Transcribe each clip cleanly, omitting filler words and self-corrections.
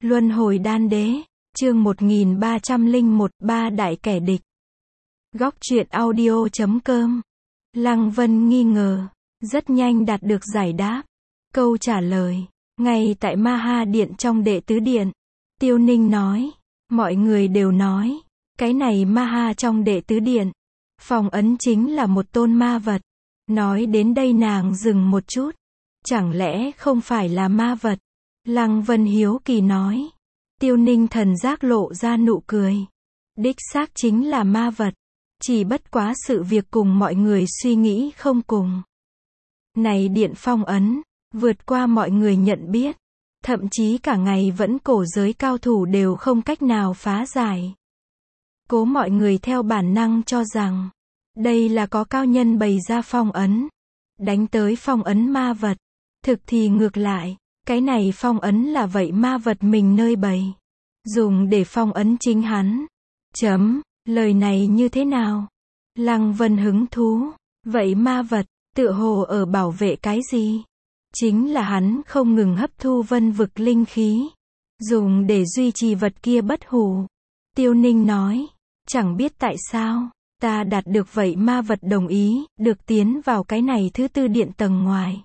Luân hồi đan đế, chương 1301, ba đại kẻ địch. Góc truyện audio.com. Lăng Vân nghi ngờ, rất nhanh đạt được giải đáp. Câu trả lời, ngay tại Ma Ha Điện trong Đệ Tứ Điện. Tiêu Ninh nói, mọi người đều nói, cái này Ma Ha trong Đệ Tứ Điện, phong ấn chính là một tôn ma vật. Nói đến đây nàng dừng một chút, chẳng lẽ không phải là ma vật? Lăng Vân hiếu kỳ nói. Tiêu Ninh thần giác lộ ra nụ cười. Đích xác chính là ma vật, chỉ bất quá sự việc cùng mọi người suy nghĩ không cùng. Này điện phong ấn, vượt qua mọi người nhận biết, thậm chí cả ngày vẫn cổ giới cao thủ đều không cách nào phá giải. Cố mọi người theo bản năng cho rằng, đây là có cao nhân bày ra phong ấn, đánh tới phong ấn ma vật. Thực thì ngược lại, cái này phong ấn là vậy ma vật mình nơi bày, dùng để phong ấn chính hắn. Lời này như thế nào? Lăng Vân hứng thú. Vậy ma vật, tựa hồ ở bảo vệ cái gì? Chính là hắn không ngừng hấp thu vân vực linh khí, dùng để duy trì vật kia bất hủ. Tiêu Ninh nói, chẳng biết tại sao, ta đạt được vậy ma vật đồng ý, được tiến vào cái này thứ tư điện tầng ngoài.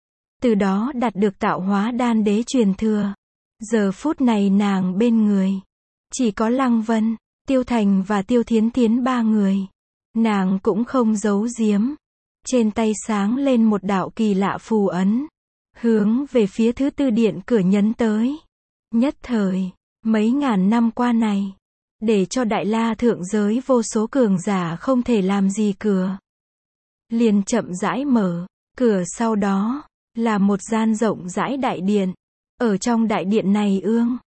Từ đó đạt được tạo hóa đan đế truyền thừa. Giờ phút này nàng bên người, chỉ có Lăng Vân, Tiêu Thành và Tiêu Thiến Thiến ba người. Nàng cũng không giấu giếm. Trên tay sáng lên một đạo kỳ lạ phù ấn, hướng về phía thứ tư điện cửa nhấn tới. Nhất thời, mấy ngàn năm qua này, để cho Đại La thượng giới vô số cường giả không thể làm gì cửa. Liền chậm rãi mở, cửa sau đó, là một gian rộng rãi đại điện. Ở trong đại điện này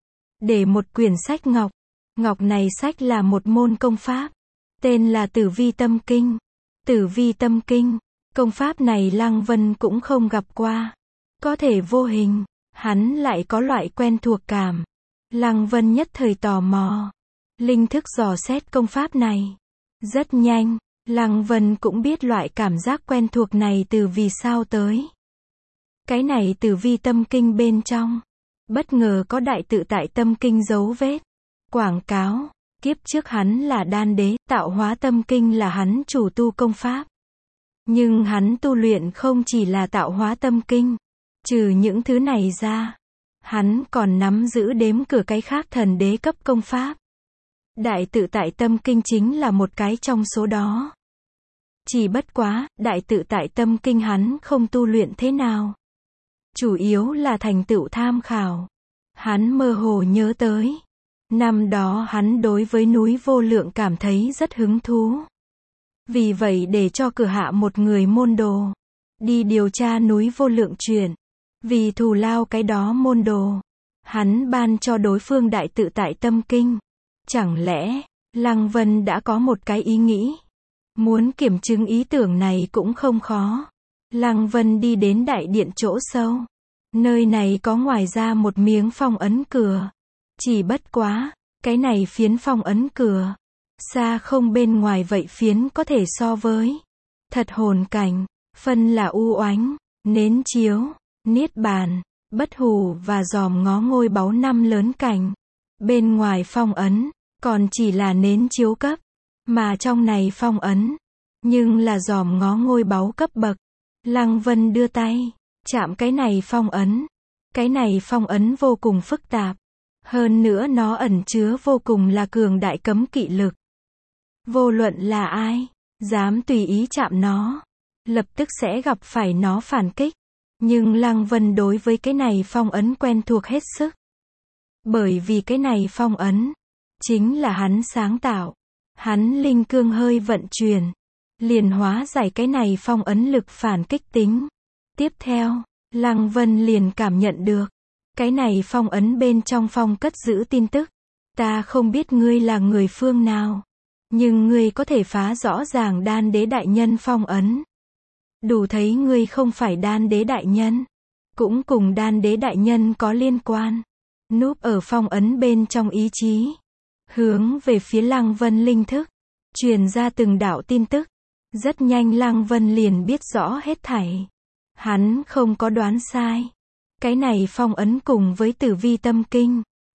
để một quyển sách ngọc. Ngọc này sách là một môn công pháp, tên là Tử Vi Tâm Kinh. Tử Vi Tâm Kinh, công pháp này Lăng Vân cũng không gặp qua. Có thể vô hình, hắn lại có loại quen thuộc cảm. Lăng Vân nhất thời tò mò, linh thức dò xét công pháp này. Rất nhanh, Lăng Vân cũng biết loại cảm giác quen thuộc này từ vì sao tới. Cái này Tử Vi Tâm Kinh bên trong, bất ngờ có đại tự tại tâm kinh dấu vết. Quảng cáo, kiếp trước hắn là đan đế, tạo hóa tâm kinh là hắn chủ tu công pháp. Nhưng hắn tu luyện không chỉ là tạo hóa tâm kinh. Trừ những thứ này ra, hắn còn nắm giữ đếm cửa cái khác thần đế cấp công pháp. Đại tự tại tâm kinh chính là một cái trong số đó. Chỉ bất quá, đại tự tại tâm kinh hắn không tu luyện thế nào. Chủ yếu là thành tựu tham khảo. Hắn mơ hồ nhớ tới, năm đó hắn đối với núi vô lượng cảm thấy rất hứng thú. Vì vậy để cho cử hạ một người môn đồ, đi điều tra núi vô lượng chuyện. Vì thù lao cái đó môn đồ, hắn ban cho đối phương đại tự tại tâm kinh. Chẳng lẽ, Lăng Vân đã có một cái ý nghĩ? Muốn kiểm chứng ý tưởng này cũng không khó. Lăng Vân đi đến đại điện chỗ sâu. Nơi này có ngoài ra một miếng phong ấn cửa. Chỉ bất quá, cái này phiến phong ấn cửa, xa không bên ngoài vậy phiến có thể so với thật hồn cảnh, phân là u oánh, nến chiếu, niết bàn, bất hủ và dòm ngó ngôi báu năm lớn cảnh. Bên ngoài phong ấn, còn chỉ là nến chiếu cấp, mà trong này phong ấn, nhưng là dòm ngó ngôi báu cấp bậc. Lăng Vân đưa tay, chạm cái này phong ấn. Cái này phong ấn vô cùng phức tạp. Hơn nữa nó ẩn chứa vô cùng là cường đại cấm kỵ lực. Vô luận là ai, dám tùy ý chạm nó, lập tức sẽ gặp phải nó phản kích. Nhưng Lăng Vân đối với cái này phong ấn quen thuộc hết sức. Bởi vì cái này phong ấn, chính là hắn sáng tạo. Hắn linh cương hơi vận chuyển, liền hóa giải cái này phong ấn lực phản kích tính. Tiếp theo, Lăng Vân liền cảm nhận được, cái này phong ấn bên trong phong cất giữ tin tức. Ta không biết ngươi là người phương nào, nhưng ngươi có thể phá rõ ràng đan đế đại nhân phong ấn. Đủ thấy ngươi không phải đan đế đại nhân, cũng cùng đan đế đại nhân có liên quan. Núp ở phong ấn bên trong ý chí, hướng về phía Lăng Vân linh thức, truyền ra từng đạo tin tức. Rất nhanh Lăng Vân liền biết rõ hết thảy. Hắn không có đoán sai. Cái này phong ấn cùng với Tử Vi Tâm Kinh,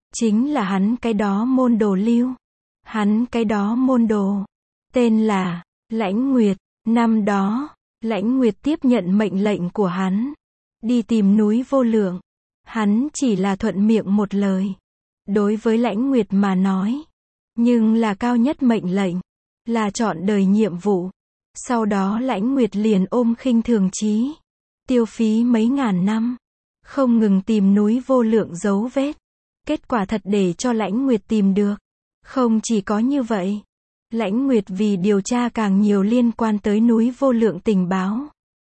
chính là hắn cái đó môn đồ lưu. Hắn cái đó môn đồ, tên là Lãnh Nguyệt. Năm đó, Lãnh Nguyệt tiếp nhận mệnh lệnh của hắn, đi tìm núi Vô Lượng. Hắn chỉ là thuận miệng một lời. Đối với Lãnh Nguyệt mà nói, nhưng là cao nhất mệnh lệnh, là trọn đời nhiệm vụ. Sau đó Lãnh Nguyệt liền ôm khinh thường chí, tiêu phí mấy ngàn năm, không ngừng tìm núi Vô Lượng dấu vết. Kết quả thật để cho Lãnh Nguyệt tìm được. Không chỉ có như vậy, Lãnh Nguyệt vì điều tra càng nhiều liên quan tới núi Vô Lượng tình báo,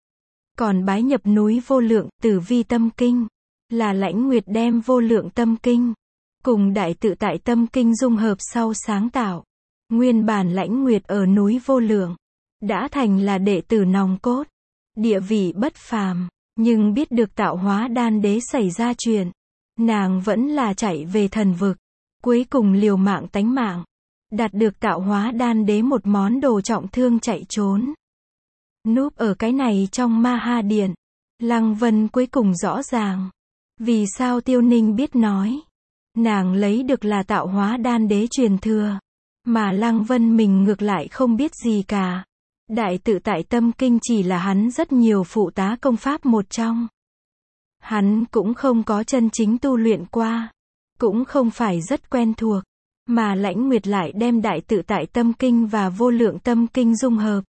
còn bái nhập núi Vô Lượng, Tử Vi Tâm Kinh, là Lãnh Nguyệt đem Vô Lượng Tâm Kinh cùng Đại Tự Tại Tâm Kinh dung hợp sau sáng tạo. Nguyên bản Lãnh Nguyệt ở núi Vô Lượng đã thành là đệ tử nòng cốt, địa vị bất phàm, nhưng biết được Tạo Hóa Đan Đế xảy ra chuyện, nàng vẫn là chạy về thần vực, cuối cùng liều mạng tánh mạng, đạt được Tạo Hóa Đan Đế một món đồ trọng thương chạy trốn. Núp ở cái này trong Ma Ha Điện, Lăng Vân cuối cùng rõ ràng, vì sao Tiêu Ninh biết nói, nàng lấy được là Tạo Hóa Đan Đế truyền thừa, mà Lăng Vân mình ngược lại không biết gì cả. Đại Tự Tại Tâm Kinh chỉ là hắn rất nhiều phụ tá công pháp một trong. Hắn cũng không có chân chính tu luyện qua, cũng không phải rất quen thuộc, mà Lãnh Nguyệt lại đem Đại Tự Tại Tâm Kinh và Vô Lượng Tâm Kinh dung hợp,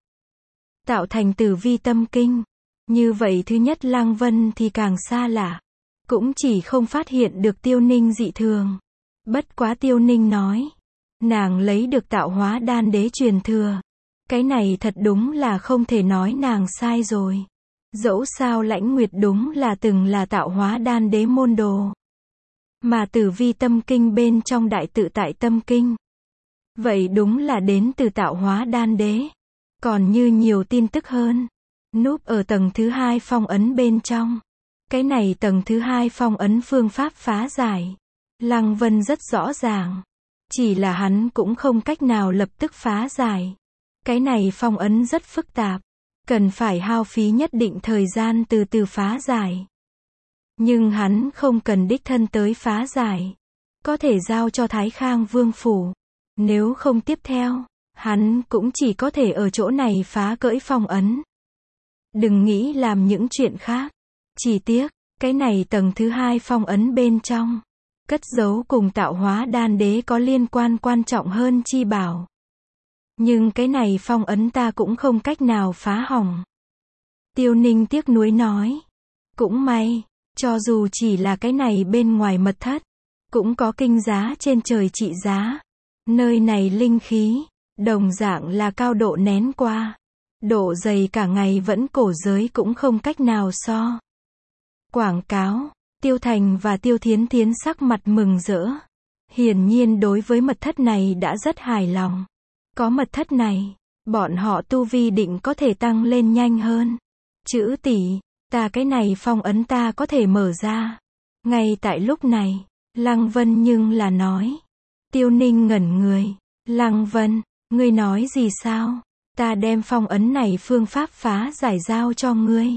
tạo thành Tử Vi Tâm Kinh. Như vậy thứ nhất Lăng Vân thì càng xa lạ, cũng chỉ không phát hiện được Tiêu Ninh dị thường. Bất quá Tiêu Ninh nói, nàng lấy được Tạo Hóa Đan Đế truyền thừa. Cái này thật đúng là không thể nói nàng sai rồi. Dẫu sao Lãnh Nguyệt đúng là từng là Tạo Hóa Đan Đế môn đồ. Mà Tử Vi Tâm Kinh bên trong Đại Tự Tại Tâm Kinh, vậy đúng là đến từ Tạo Hóa Đan Đế. Còn như nhiều tin tức hơn, núp ở tầng thứ 2 phong ấn bên trong. Cái này tầng thứ 2 phong ấn phương pháp phá giải, Lăng Vân rất rõ ràng. Chỉ là hắn cũng không cách nào lập tức phá giải. Cái này phong ấn rất phức tạp, cần phải hao phí nhất định thời gian từ từ phá giải. Nhưng hắn không cần đích thân tới phá giải, có thể giao cho Thái Khang Vương Phủ. Nếu không tiếp theo, hắn cũng chỉ có thể ở chỗ này phá cỡi phong ấn. Đừng nghĩ làm những chuyện khác. Chỉ tiếc, cái này tầng thứ 2 phong ấn bên trong, cất giấu cùng Tạo Hóa Đan Đế có liên quan quan trọng hơn chi bảo. Nhưng cái này phong ấn ta cũng không cách nào phá hỏng. Tiêu Ninh tiếc nuối nói. Cũng may, cho dù chỉ là cái này bên ngoài mật thất, cũng có kinh giá trên trời trị giá. Nơi này linh khí, đồng dạng là cao độ nén qua. Độ dày cả ngày vẫn cổ giới cũng không cách nào so. Quảng cáo, Tiêu Thành và Tiêu Thiến Thiến sắc mặt mừng rỡ. Hiển nhiên đối với mật thất này đã rất hài lòng. Có mật thất này, bọn họ tu vi định có thể tăng lên nhanh hơn. Chữ tỷ, ta cái này phong ấn ta có thể mở ra. Ngay tại lúc này, Lăng Vân nhưng là nói. Tiêu Ninh ngẩn người. Lăng Vân, ngươi nói gì sao? Ta đem phong ấn này phương pháp phá giải giao cho ngươi.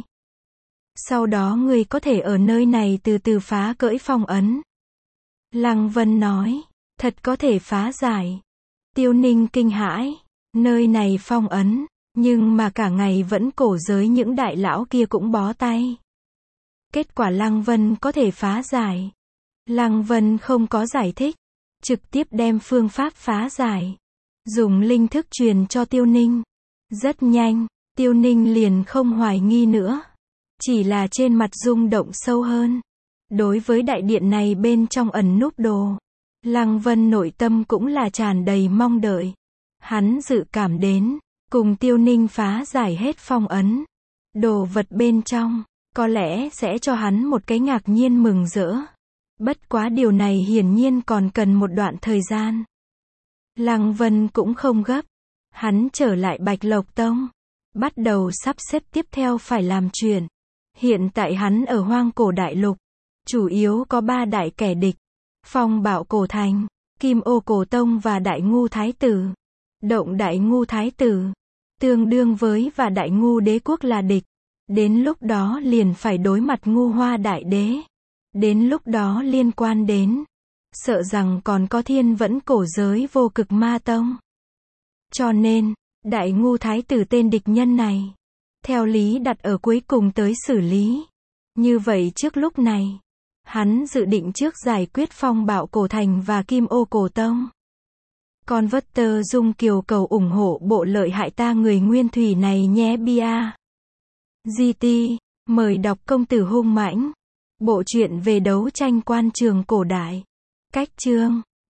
Sau đó ngươi có thể ở nơi này từ từ phá cỡi phong ấn. Lăng Vân nói, thật có thể phá giải. Tiêu Ninh kinh hãi, nơi này phong ấn, nhưng mà cả ngày vẫn cổ giới những đại lão kia cũng bó tay. Kết quả Lăng Vân có thể phá giải. Lăng Vân không có giải thích, trực tiếp đem phương pháp phá giải, dùng linh thức truyền cho Tiêu Ninh. Rất nhanh, Tiêu Ninh liền không hoài nghi nữa, chỉ là trên mặt rung động sâu hơn. Đối với đại điện này bên trong ẩn núp đồ, Lăng Vân nội tâm cũng là tràn đầy mong đợi. Hắn dự cảm đến, cùng Tiêu Ninh phá giải hết phong ấn, đồ vật bên trong, có lẽ sẽ cho hắn một cái ngạc nhiên mừng rỡ. Bất quá điều này hiển nhiên còn cần một đoạn thời gian. Lăng Vân cũng không gấp. Hắn trở lại Bạch Lộc Tông, bắt đầu sắp xếp tiếp theo phải làm chuyện. Hiện tại hắn ở Hoang Cổ Đại Lục, chủ yếu có 3 đại kẻ địch. Phong Bảo Cổ Thành, Kim Ô Cổ Tông và Đại Ngu Thái Tử. Động Đại Ngu Thái Tử, tương đương với và Đại Ngu Đế Quốc là địch. Đến lúc đó liền phải đối mặt Ngu Hoa Đại Đế. Đến lúc đó liên quan đến sợ rằng còn có thiên vẫn cổ giới vô cực ma tông. Cho nên, đại ngu thái tử tên địch nhân này, theo lý đặt ở cuối cùng tới xử lý. Như vậy trước lúc này, hắn dự định trước giải quyết Phong Bạo Cổ Thành và Kim Ô Cổ Tông. Converter Dung Kiều cầu ủng hộ bộ lợi hại ta người nguyên thủy này nhé bia. GT, mời đọc Công tử hung mãnh. Bộ truyện về đấu tranh quan trường cổ đại. Cách chương